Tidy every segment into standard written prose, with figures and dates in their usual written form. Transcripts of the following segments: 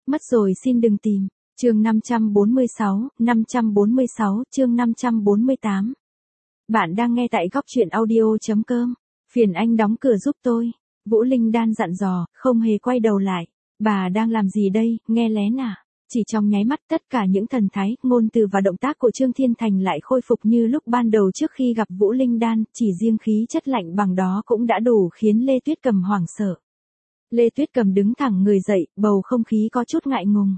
Mất rồi xin đừng tìm. Chương 546, chương 548. Bạn đang nghe tại góc truyện audio.com. Phiền anh đóng cửa giúp tôi. Vũ Linh Đan dặn dò, không hề quay đầu lại. Bà đang làm gì đây, nghe lén à? Chỉ trong nháy mắt tất cả những thần thái, ngôn từ và động tác của Trương Thiên Thành lại khôi phục như lúc ban đầu trước khi gặp Vũ Linh Đan, chỉ riêng khí chất lạnh bằng đó cũng đã đủ khiến Lê Tuyết Cầm hoảng sợ. Lê Tuyết Cầm đứng thẳng người dậy, bầu không khí có chút ngại ngùng.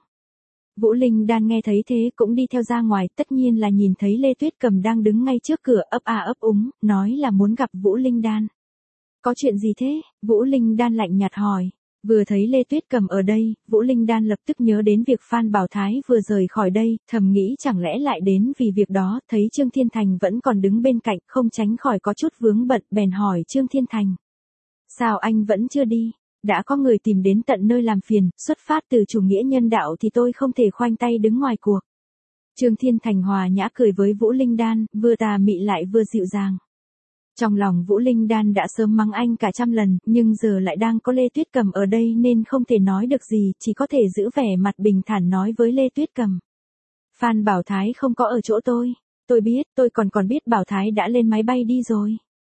Vũ Linh Đan nghe thấy thế cũng đi theo ra ngoài, tất nhiên là nhìn thấy Lê Tuyết Cầm đang đứng ngay trước cửa ấp a ấp úng, nói là muốn gặp Vũ Linh Đan. Có chuyện gì thế? Vũ Linh Đan lạnh nhạt hỏi. Vừa thấy Lê Tuyết Cầm ở đây, Vũ Linh Đan lập tức nhớ đến việc Phan Bảo Thái vừa rời khỏi đây, thầm nghĩ chẳng lẽ lại đến vì việc đó, thấy Trương Thiên Thành vẫn còn đứng bên cạnh, không tránh khỏi có chút vướng bận, bèn hỏi Trương Thiên Thành. Sao anh vẫn chưa đi? Đã có người tìm đến tận nơi làm phiền, xuất phát từ chủ nghĩa nhân đạo thì tôi không thể khoanh tay đứng ngoài cuộc. Trương Thiên Thành hòa nhã cười với Vũ Linh Đan, vừa tà mị lại vừa dịu dàng. Trong lòng Vũ Linh Đan đã sớm mắng anh cả trăm lần, nhưng giờ lại đang có Lê Tuyết Cầm ở đây nên không thể nói được gì, chỉ có thể giữ vẻ mặt bình thản nói với Lê Tuyết Cầm. Phan Bảo Thái không có ở chỗ tôi biết, tôi còn biết Bảo Thái đã lên máy bay đi rồi.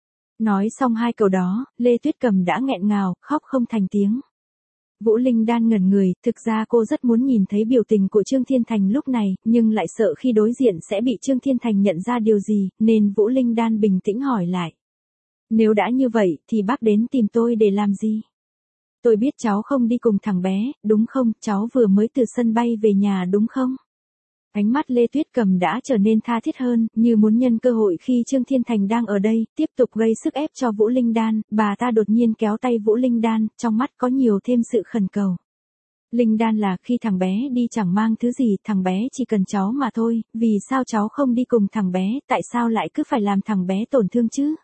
Nói xong hai câu đó, Lê Tuyết Cầm đã nghẹn ngào, khóc không thành tiếng. Vũ Linh Đan ngẩn người, thực ra cô rất muốn nhìn thấy biểu tình của Trương Thiên Thành lúc này, nhưng lại sợ khi đối diện sẽ bị Trương Thiên Thành nhận ra điều gì, nên Vũ Linh Đan bình tĩnh hỏi lại. Nếu đã như vậy, thì bác đến tìm tôi để làm gì? Tôi biết cháu không đi cùng thằng bé, đúng không? Cháu vừa mới từ sân bay về nhà đúng không? Ánh mắt Lê Tuyết Cầm đã trở nên tha thiết hơn, như muốn nhân cơ hội khi Trương Thiên Thành đang ở đây, tiếp tục gây sức ép cho Vũ Linh Đan, bà ta đột nhiên kéo tay Vũ Linh Đan, trong mắt có nhiều thêm sự khẩn cầu. Linh Đan là khi thằng bé đi chẳng mang thứ gì, thằng bé chỉ cần cháu mà thôi, vì sao cháu không đi cùng thằng bé, tại sao lại cứ phải làm thằng bé tổn thương chứ?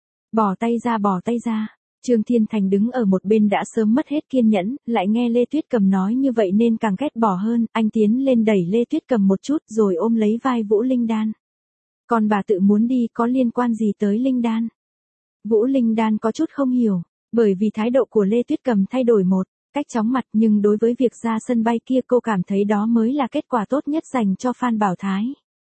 Bỏ tay ra. Trương Thiên Thành đứng ở một bên đã sớm mất hết kiên nhẫn, lại nghe Lê Tuyết Cầm nói như vậy nên càng ghét bỏ hơn, anh tiến lên đẩy Lê Tuyết Cầm một chút rồi ôm lấy vai Vũ Linh Đan. Còn bà tự muốn đi có liên quan gì tới Linh Đan? Vũ Linh Đan có chút không hiểu, bởi vì thái độ của Lê Tuyết Cầm thay đổi một cách chóng mặt, nhưng đối với việc ra sân bay kia cô cảm thấy đó mới là kết quả tốt nhất dành cho Phan Bảo Thái.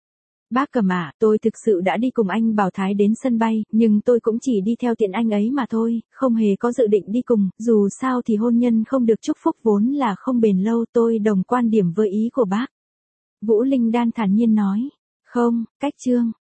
Bác Cầm à, tôi thực sự đã đi cùng anh Bảo Thái đến sân bay, nhưng tôi cũng chỉ đi theo tiện anh ấy mà thôi, không hề có dự định đi cùng, dù sao thì hôn nhân không được chúc phúc vốn là không bền lâu, tôi đồng quan điểm với ý của bác. Vũ Linh Đan thản nhiên nói. Không, cách Trương